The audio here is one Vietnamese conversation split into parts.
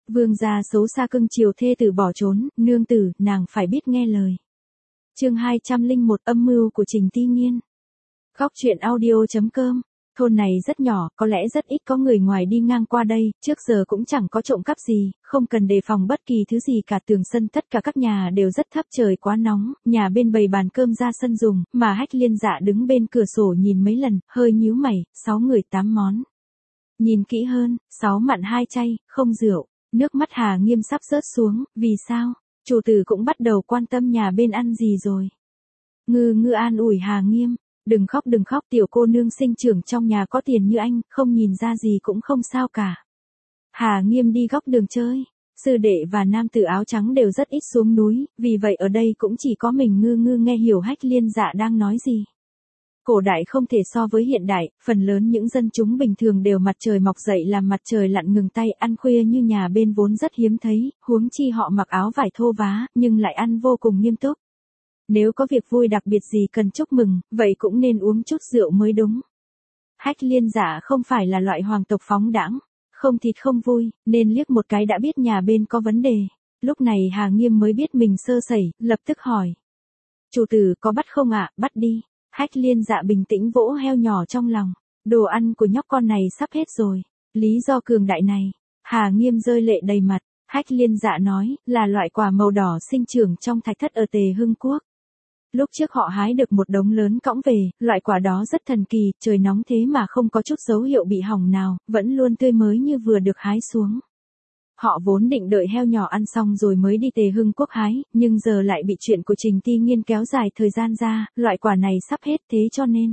Vương gia xấu xa cưng chiều thê tử bỏ trốn, nương tử, nàng phải biết nghe lời. Chương 201 âm mưu của Trình Ti Nghiên. Góc truyện audio.com. Thôn này rất nhỏ, có lẽ rất ít có người ngoài đi ngang qua đây, trước giờ cũng chẳng có trộm cắp gì, không cần đề phòng bất kỳ thứ gì cả. Tường sân tất cả các nhà đều rất thấp, trời quá nóng, nhà bên bày bàn cơm ra sân dùng, mà Hách Liên Dạ đứng bên cửa sổ nhìn mấy lần, hơi nhíu mày, 6 người 8 món. Nhìn kỹ hơn, 6 mặn 2 chay, không rượu. Nước mắt Hà Nghiêm sắp rớt xuống, vì sao? Chủ tử cũng bắt đầu quan tâm nhà bên ăn gì rồi. Ngư ngư an ủi Hà Nghiêm, đừng khóc, tiểu cô nương sinh trưởng trong nhà có tiền như anh, không nhìn ra gì cũng không sao cả. Hà Nghiêm đi góc đường chơi, sư đệ và nam tử áo trắng đều rất ít xuống núi, vì vậy ở đây cũng chỉ có mình ngư ngư nghe hiểu Hách Liên Dạ đang nói gì. Cổ đại không thể so với hiện đại, phần lớn những dân chúng bình thường đều mặt trời mọc dậy làm mặt trời lặn ngừng tay, ăn khuya như nhà bên vốn rất hiếm thấy, huống chi họ mặc áo vải thô vá, nhưng lại ăn vô cùng nghiêm túc. Nếu có việc vui đặc biệt gì cần chúc mừng, vậy cũng nên uống chút rượu mới đúng. Hách Liên Dạ không phải là loại hoàng tộc phóng đãng, không thịt không vui, nên liếc một cái đã biết nhà bên có vấn đề. Lúc này Hà Nghiêm mới biết mình sơ sẩy, lập tức hỏi. Chủ tử có bắt không ạ? Bắt đi. Hách Liên Dạ bình tĩnh vỗ heo nhỏ trong lòng. Đồ ăn của nhóc con này sắp hết rồi. Lý do cường đại này. Hà Nghiêm rơi lệ đầy mặt. Hách Liên Dạ nói, là loại quả màu đỏ sinh trưởng trong thạch thất ở Tề Hưng Quốc. Lúc trước họ hái được một đống lớn cõng về, loại quả đó rất thần kỳ, trời nóng thế mà không có chút dấu hiệu bị hỏng nào, vẫn luôn tươi mới như vừa được hái xuống. Họ vốn định đợi heo nhỏ ăn xong rồi mới đi Tề Hưng Quốc hái, nhưng giờ lại bị chuyện của Trình Ti Nghiên kéo dài thời gian ra, loại quả này sắp hết thế cho nên.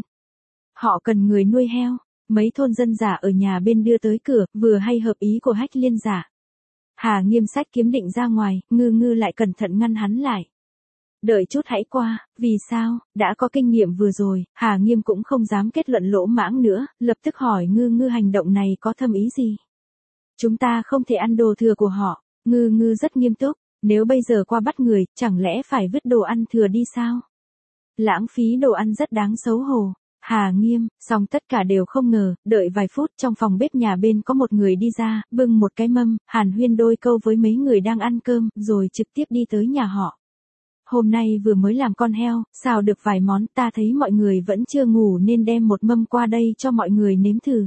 Họ cần người nuôi heo, mấy thôn dân giả ở nhà bên đưa tới cửa, vừa hay hợp ý của Hách Liên Dạ. Hà Nghiêm sách kiếm định ra ngoài, ngư ngư lại cẩn thận ngăn hắn lại. Đợi chút hãy qua, vì sao, đã có kinh nghiệm vừa rồi, Hà Nghiêm cũng không dám kết luận lỗ mãng nữa, lập tức hỏi ngư ngư hành động này có thâm ý gì. Chúng ta không thể ăn đồ thừa của họ, ngư ngư rất nghiêm túc, nếu bây giờ qua bắt người, chẳng lẽ phải vứt đồ ăn thừa đi sao? Lãng phí đồ ăn rất đáng xấu hổ. Hà Nghiêm, xong tất cả đều không ngờ, đợi vài phút trong phòng bếp nhà bên có một người đi ra, bưng một cái mâm, hàn huyên đôi câu với mấy người đang ăn cơm, rồi trực tiếp đi tới nhà họ. Hôm nay vừa mới làm con heo, xào được vài món, ta thấy mọi người vẫn chưa ngủ nên đem một mâm qua đây cho mọi người nếm thử.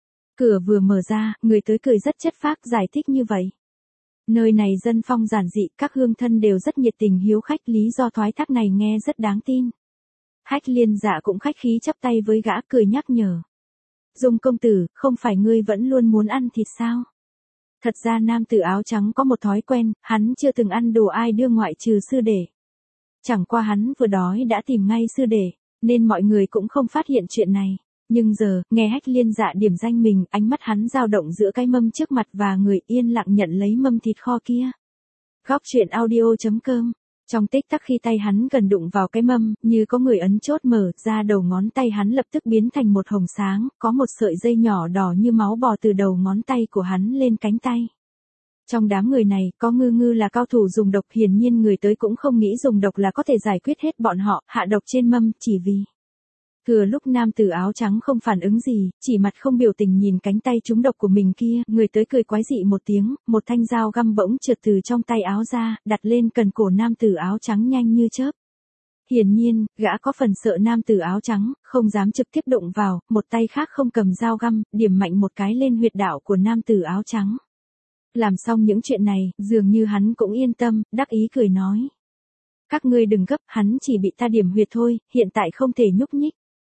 Cửa vừa mở ra, người tới cười rất chất phác giải thích như vậy. Nơi này dân phong giản dị, các hương thân đều rất nhiệt tình hiếu khách, lý do thoái thác này nghe rất đáng tin. Hách Liên Dạ cũng khách khí chắp tay với gã cười nhắc nhở. Dung công tử, không phải ngươi vẫn luôn muốn ăn thịt sao? Thật ra nam tử áo trắng có một thói quen, hắn chưa từng ăn đồ ai đưa ngoại trừ sư đệ. Chẳng qua hắn vừa đói đã tìm ngay sư đệ, nên mọi người cũng không phát hiện chuyện này. Nhưng giờ, nghe Hách Liên Dạ điểm danh mình, ánh mắt hắn dao động giữa cái mâm trước mặt và người, yên lặng nhận lấy mâm thịt kho kia. Góc truyện audio.com. Trong tích tắc khi tay hắn gần đụng vào cái mâm, như có người ấn chốt mở ra, đầu ngón tay hắn lập tức biến thành một hồng sáng, có một sợi dây nhỏ đỏ như máu bò từ đầu ngón tay của hắn lên cánh tay. Trong đám người này, có ngư ngư là cao thủ dùng độc, hiển nhiên người tới cũng không nghĩ dùng độc là có thể giải quyết hết bọn họ, hạ độc trên mâm, chỉ vì. Thừa lúc nam tử áo trắng không phản ứng gì, chỉ mặt không biểu tình nhìn cánh tay trúng độc của mình kia, người tới cười quái dị một tiếng, một thanh dao găm bỗng trượt từ trong tay áo ra, đặt lên cần cổ nam tử áo trắng nhanh như chớp. Hiển nhiên, gã có phần sợ nam tử áo trắng, không dám trực tiếp đụng vào, một tay khác không cầm dao găm, điểm mạnh một cái lên huyệt đạo của nam tử áo trắng. Làm xong những chuyện này, dường như hắn cũng yên tâm, đắc ý cười nói. Các ngươi đừng gấp, hắn chỉ bị ta điểm huyệt thôi, hiện tại không thể nhúc nhích.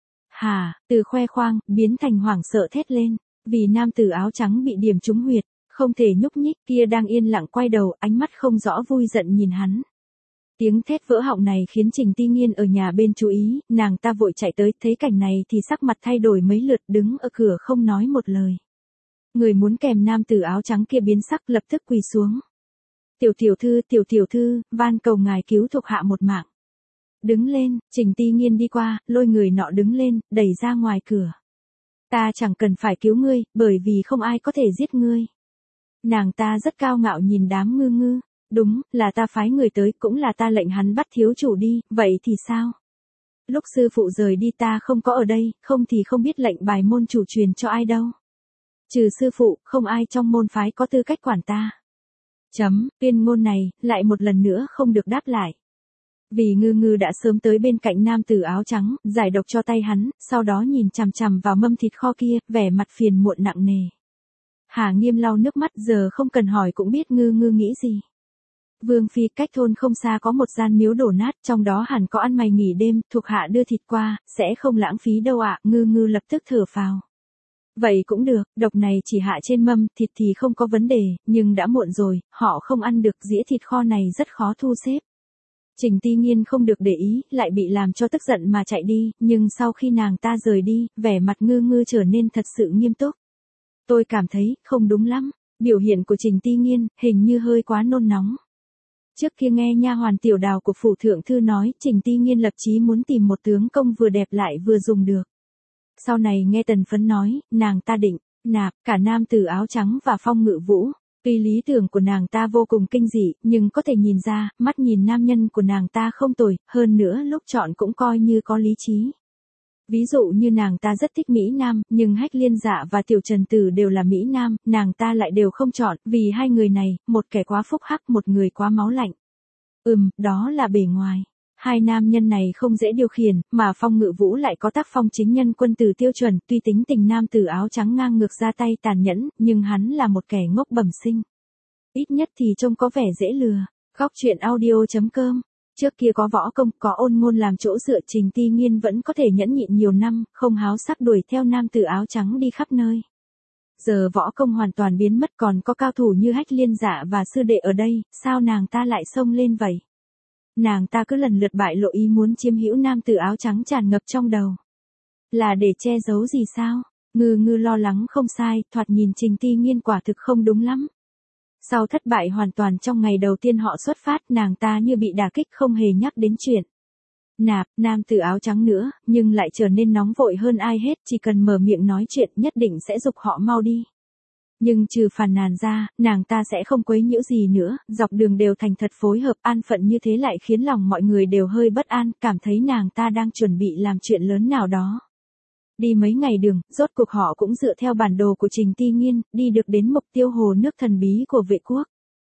Hà, từ khoe khoang, biến thành hoảng sợ thét lên, vì nam tử áo trắng bị điểm trúng huyệt, không thể nhúc nhích, kia đang yên lặng quay đầu, ánh mắt không rõ vui giận nhìn hắn. Tiếng thét vỡ họng này khiến Trình Ti Nghiên ở nhà bên chú ý, nàng ta vội chạy tới, thấy cảnh này thì sắc mặt thay đổi mấy lượt, đứng ở cửa không nói một lời. Người muốn kèm nam tử áo trắng kia biến sắc, lập tức quỳ xuống. Tiểu thư, van cầu ngài cứu thuộc hạ một mạng. Đứng lên, Trình Ti Nghiên đi qua, lôi người nọ đứng lên, đẩy ra ngoài cửa. Ta chẳng cần phải cứu ngươi, bởi vì không ai có thể giết ngươi. Nàng ta rất cao ngạo nhìn đám ngư ngư. Đúng, là ta phái người tới, cũng là ta lệnh hắn bắt thiếu chủ đi, vậy thì sao? Lúc sư phụ rời đi ta không có ở đây, không thì không biết lệnh bài môn chủ truyền cho ai đâu. Trừ sư phụ, không ai trong môn phái có tư cách quản ta. Tuyên ngôn này, lại một lần nữa không được đáp lại. Vì Ngư Ngư đã sớm tới bên cạnh nam tử áo trắng, giải độc cho tay hắn, sau đó nhìn chằm chằm vào mâm thịt kho kia, vẻ mặt phiền muộn nặng nề. Hà Nghiêm lau nước mắt, giờ không cần hỏi cũng biết Ngư Ngư nghĩ gì. Vương phi, cách thôn không xa có một gian miếu đổ nát, trong đó hẳn có ăn mày nghỉ đêm, thuộc hạ đưa thịt qua, sẽ không lãng phí đâu ạ. Ngư Ngư lập tức thở phào. Vậy cũng được, độc này chỉ hạ trên mâm, thịt thì không có vấn đề, nhưng đã muộn rồi, họ không ăn được, dĩa thịt kho này rất khó thu xếp. Trình Ti Nghiên không được để ý, lại bị làm cho tức giận mà chạy đi, nhưng sau khi nàng ta rời đi, vẻ mặt Ngư Ngư trở nên thật sự nghiêm túc. Tôi cảm thấy, không đúng lắm, biểu hiện của Trình Ti Nghiên, hình như hơi quá nôn nóng. Trước kia nghe nha hoàn Tiểu Đào của phủ thượng thư nói, Trình Ti Nghiên lập chí muốn tìm một tướng công vừa đẹp lại vừa dùng được. Sau này nghe Tần Phấn nói, nàng ta định nạp cả nam tử áo trắng và Phong Ngự Vũ. Tuy lý tưởng của nàng ta vô cùng kinh dị, nhưng có thể nhìn ra, mắt nhìn nam nhân của nàng ta không tồi, hơn nữa lúc chọn cũng coi như có lý trí. Ví dụ như nàng ta rất thích Mỹ Nam, nhưng Hách Liên Dạ và Tiểu Trần Tử đều là Mỹ Nam, nàng ta lại đều không chọn, vì hai người này, một kẻ quá phúc hắc, một người quá máu lạnh. Đó là bề ngoài. Hai nam nhân này không dễ điều khiển, mà Phong Ngự Vũ lại có tác phong chính nhân quân tử tiêu chuẩn, tuy tính tình nam tử áo trắng ngang ngược ra tay tàn nhẫn, nhưng hắn là một kẻ ngốc bẩm sinh. Ít nhất thì trông có vẻ dễ lừa. Góc truyện audio.com. Trước kia có võ công, có ôn ngôn làm chỗ dựa, Trình Ti Nghiên vẫn có thể nhẫn nhịn nhiều năm, không háo sắc đuổi theo nam tử áo trắng đi khắp nơi. Giờ võ công hoàn toàn biến mất, còn có cao thủ như Hách Liên Dạ và sư đệ ở đây, sao nàng ta lại xông lên vậy? Nàng ta cứ lần lượt bại lộ ý muốn chiếm hữu nam tử áo trắng tràn ngập trong đầu. Là để che giấu gì sao? Ngư Ngư lo lắng không sai, thoạt nhìn Trình Ti Nghiên quả thực không đúng lắm. Sau thất bại hoàn toàn trong ngày đầu tiên họ xuất phát, nàng ta như bị đả kích, không hề nhắc đến chuyện nạp nam tử áo trắng nữa, nhưng lại trở nên nóng vội hơn ai hết, chỉ cần mở miệng nói chuyện nhất định sẽ giục họ mau đi. Nhưng trừ phàn nàn ra, nàng ta sẽ không quấy nhiễu gì nữa, dọc đường đều thành thật phối hợp, an phận như thế lại khiến lòng mọi người đều hơi bất an, cảm thấy nàng ta đang chuẩn bị làm chuyện lớn nào đó. Đi mấy ngày đường, rốt cuộc họ cũng dựa theo bản đồ của Trình Ti Nghiên, đi được đến mục tiêu hồ nước thần bí của vệ quốc.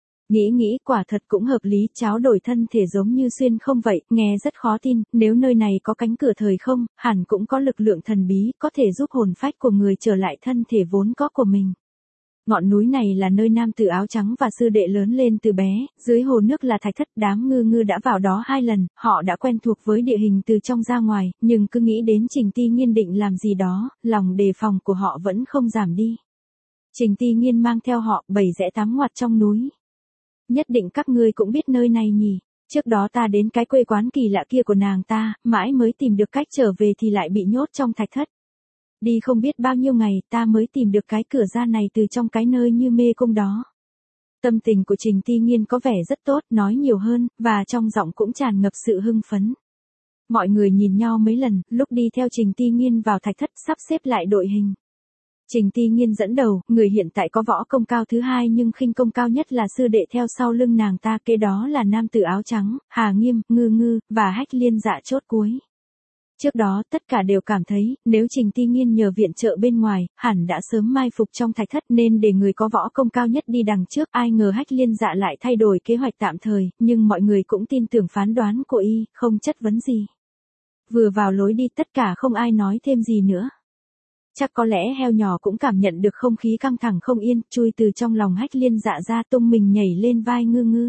Nghĩ quả thật cũng hợp lý, cháo đổi thân thể giống như xuyên không vậy, nghe rất khó tin, nếu nơi này có cánh cửa thời không, hẳn cũng có lực lượng thần bí, có thể giúp hồn phách của người trở lại thân thể vốn có của mình. Ngọn núi này là nơi nam tử áo trắng và sư đệ lớn lên từ bé, dưới hồ nước là thạch thất, đám Ngư Ngư đã vào đó 2 lần, họ đã quen thuộc với địa hình từ trong ra ngoài, nhưng cứ nghĩ đến Trình Ti Nghiên định làm gì đó, lòng đề phòng của họ vẫn không giảm đi. Trình Ti Nghiên mang theo họ 7 rẽ 8 ngoặt trong núi. Nhất định các ngươi cũng biết nơi này nhỉ, trước đó ta đến cái quê quán kỳ lạ kia của nàng ta, mãi mới tìm được cách trở về thì lại bị nhốt trong thạch thất. Đi không biết bao nhiêu ngày ta mới tìm được cái cửa ra này từ trong cái nơi như mê cung đó. Tâm tình của Trình Ti Nghiên có vẻ rất tốt, nói nhiều hơn, và trong giọng cũng tràn ngập sự hưng phấn. Mọi người nhìn nhau mấy lần, lúc đi theo Trình Ti Nghiên vào thạch thất sắp xếp lại đội hình. Trình Ti Nghiên dẫn đầu, người hiện tại có võ công cao thứ hai nhưng khinh công cao nhất là sư đệ theo sau lưng nàng ta, kế đó là nam tử áo trắng, Hà Nghiêm, Ngư Ngư, và Hách Liên Dạ chốt cuối. Trước đó tất cả đều cảm thấy, nếu Trình Ti Nghiên nhờ viện trợ bên ngoài, hẳn đã sớm mai phục trong thạch thất nên để người có võ công cao nhất đi đằng trước, ai ngờ Hách Liên Dạ lại thay đổi kế hoạch tạm thời, nhưng mọi người cũng tin tưởng phán đoán của y, không chất vấn gì. Vừa vào lối đi tất cả không ai nói thêm gì nữa. Chắc có lẽ heo nhỏ cũng cảm nhận được không khí căng thẳng không yên, chui từ trong lòng Hách Liên Dạ ra, tung mình nhảy lên vai Ngư Ngư.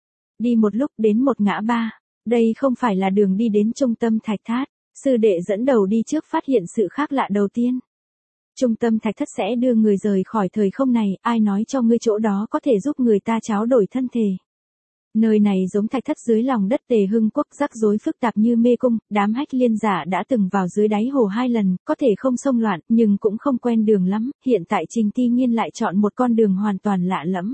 Đi một lúc đến một ngã ba, đây không phải là đường đi đến trung tâm thạch thất. Sư đệ dẫn đầu đi trước phát hiện sự khác lạ đầu tiên. Trung tâm thạch thất sẽ đưa người rời khỏi thời không này, ai nói cho ngươi chỗ đó có thể giúp người ta tráo đổi thân thể. Nơi này giống thạch thất dưới lòng đất Tề Hưng Quốc, rắc rối phức tạp như mê cung, đám Hách Liên Giả đã từng vào dưới đáy hồ 2 lần, có thể không xông loạn, nhưng cũng không quen đường lắm, hiện tại Trình Ti Nghiên lại chọn một con đường hoàn toàn lạ lẫm.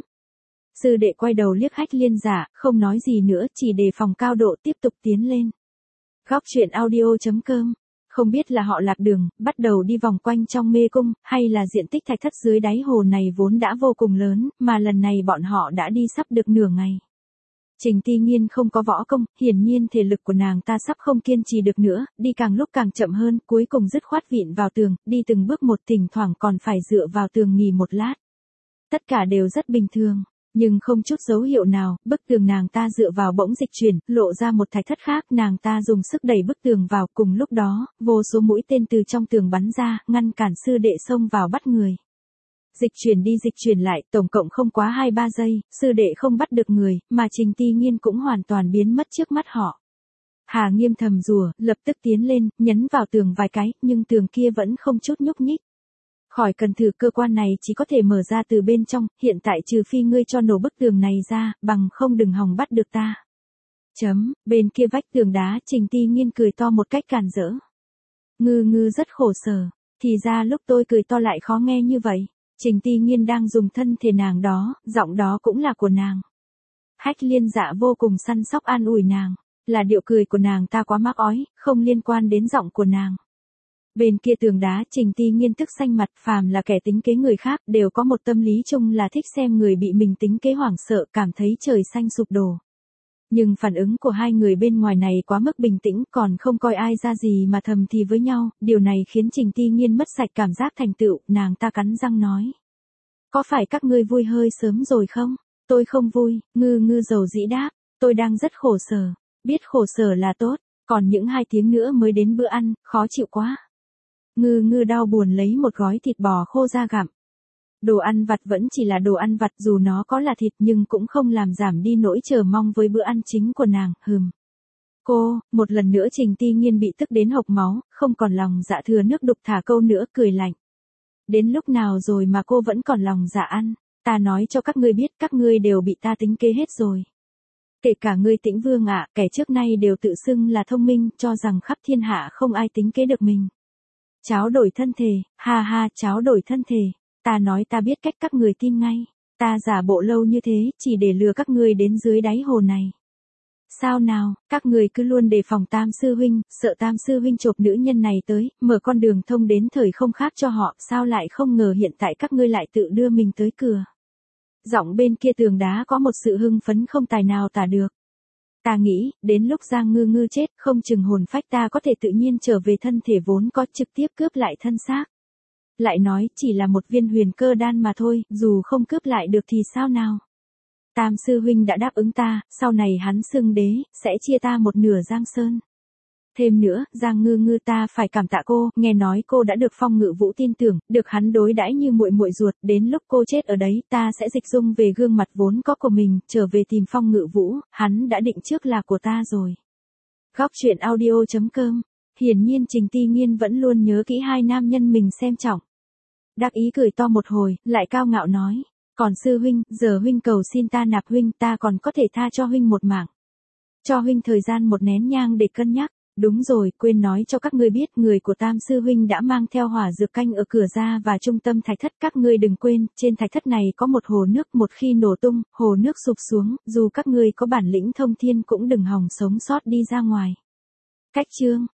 Sư đệ quay đầu liếc Hách Liên Giả, không nói gì nữa, chỉ đề phòng cao độ tiếp tục tiến lên. Góc truyện audio.com. Không biết là họ lạc đường, bắt đầu đi vòng quanh trong mê cung, hay là diện tích thạch thất dưới đáy hồ này vốn đã vô cùng lớn, mà lần này bọn họ đã đi sắp được nửa ngày. Trình Ti Nghiên không có võ công, hiển nhiên thể lực của nàng ta sắp không kiên trì được nữa, đi càng lúc càng chậm hơn, cuối cùng dứt khoát vịn vào tường, đi từng bước một, thỉnh thoảng còn phải dựa vào tường nghỉ một lát. Tất cả đều rất bình thường. Nhưng không chút dấu hiệu nào, bức tường nàng ta dựa vào bỗng dịch chuyển, lộ ra một thạch thất khác, nàng ta dùng sức đẩy bức tường vào, cùng lúc đó, vô số mũi tên từ trong tường bắn ra, ngăn cản sư đệ xông vào bắt người. Dịch chuyển đi dịch chuyển lại, tổng cộng không quá 2-3 giây, sư đệ không bắt được người, mà Trình Ti Nghiên cũng hoàn toàn biến mất trước mắt họ. Hà Nghiêm thầm rủa, lập tức tiến lên, nhấn vào tường vài cái, nhưng tường kia vẫn không chút nhúc nhích. Khỏi cần thử, cơ quan này chỉ có thể mở ra từ bên trong, hiện tại trừ phi ngươi cho nổ bức tường này ra, bằng không đừng hòng bắt được ta. Bên kia vách tường đá, Trình Ti Nghiên cười to một cách càn rỡ. Ngư ngư rất khổ sở, thì ra lúc tôi cười to lại khó nghe như vậy. Trình Ti Nghiên đang dùng thân thể nàng đó, giọng đó cũng là của nàng. Hách Liên Dạ vô cùng săn sóc an ủi nàng, là điệu cười của nàng ta quá mắc ói, không liên quan đến giọng của nàng. Bên kia tường đá, Trình Ti Nghiên tức xanh mặt, phàm là kẻ tính kế người khác đều có một tâm lý chung là thích xem người bị mình tính kế hoảng sợ, cảm thấy trời xanh sụp đổ. Nhưng phản ứng của hai người bên ngoài này quá mức bình tĩnh, còn không coi ai ra gì mà thầm thì với nhau, điều này khiến Trình Ti Nghiên mất sạch cảm giác thành tựu, nàng ta cắn răng nói. Có phải các ngươi vui hơi sớm rồi không? Tôi không vui, ngư ngư dầu dĩ đáp, tôi đang rất khổ sở, biết khổ sở là tốt, còn những 2 tiếng nữa mới đến bữa ăn, khó chịu quá. Ngư ngư đau buồn lấy một gói thịt bò khô ra gặm. Đồ ăn vặt vẫn chỉ là đồ ăn vặt, dù nó có là thịt nhưng cũng không làm giảm đi nỗi chờ mong với bữa ăn chính của nàng, Cô, một lần nữa Trình Ti Nghiên bị tức đến hộc máu, không còn lòng dạ thừa nước đục thả câu nữa, cười lạnh. Đến lúc nào rồi mà cô vẫn còn lòng dạ ăn, ta nói cho các ngươi biết các ngươi đều bị ta tính kế hết rồi. Kể cả ngươi Tĩnh Vương ạ, kẻ trước nay đều tự xưng là thông minh, cho rằng khắp thiên hạ không ai tính kế được mình. Cháo đổi thân thể, ha ha, cháo đổi thân thể. Ta nói ta biết cách các người tin ngay. Ta giả bộ lâu như thế, chỉ để lừa các ngươi đến dưới đáy hồ này. Sao nào, các người cứ luôn đề phòng Tam Sư Huynh, sợ Tam Sư Huynh chộp nữ nhân này tới, mở con đường thông đến thời không khác cho họ, sao lại không ngờ hiện tại các ngươi lại tự đưa mình tới cửa. Giọng bên kia tường đá có một sự hưng phấn không tài nào tả được. Ta nghĩ, đến lúc Giang Ngư Ngư chết, không chừng hồn phách ta có thể tự nhiên trở về thân thể vốn có, trực tiếp cướp lại thân xác. Lại nói, chỉ là một viên huyền cơ đan mà thôi, dù không cướp lại được thì sao nào. Tam Sư Huynh đã đáp ứng ta, sau này hắn xưng đế, sẽ chia ta một nửa Giang Sơn. Thêm nữa, Giang Ngư Ngư ta phải cảm tạ cô, nghe nói cô đã được Phong Ngự Vũ tin tưởng, được hắn đối đãi như muội muội ruột, đến lúc cô chết ở đấy, ta sẽ dịch dung về gương mặt vốn có của mình, trở về tìm Phong Ngự Vũ, hắn đã định trước là của ta rồi. Góc truyện audio.com. Hiển nhiên Trình Ti Nghiên vẫn luôn nhớ kỹ 2 nam nhân mình xem trọng. Đắc ý cười to một hồi, lại cao ngạo nói. Còn sư huynh, giờ huynh cầu xin ta nạp huynh, ta còn có thể tha cho huynh một mạng. Cho huynh thời gian 1 nén nhang để cân nhắc. Đúng rồi, quên nói cho các ngươi biết, người của Tam Sư Huynh đã mang theo hỏa dược canh ở cửa ra và trung tâm thạch thất. Các ngươi đừng quên, trên thạch thất này có một hồ nước, một khi nổ tung, hồ nước sụp xuống, dù các ngươi có bản lĩnh thông thiên cũng đừng hòng sống sót đi ra ngoài. Cách chương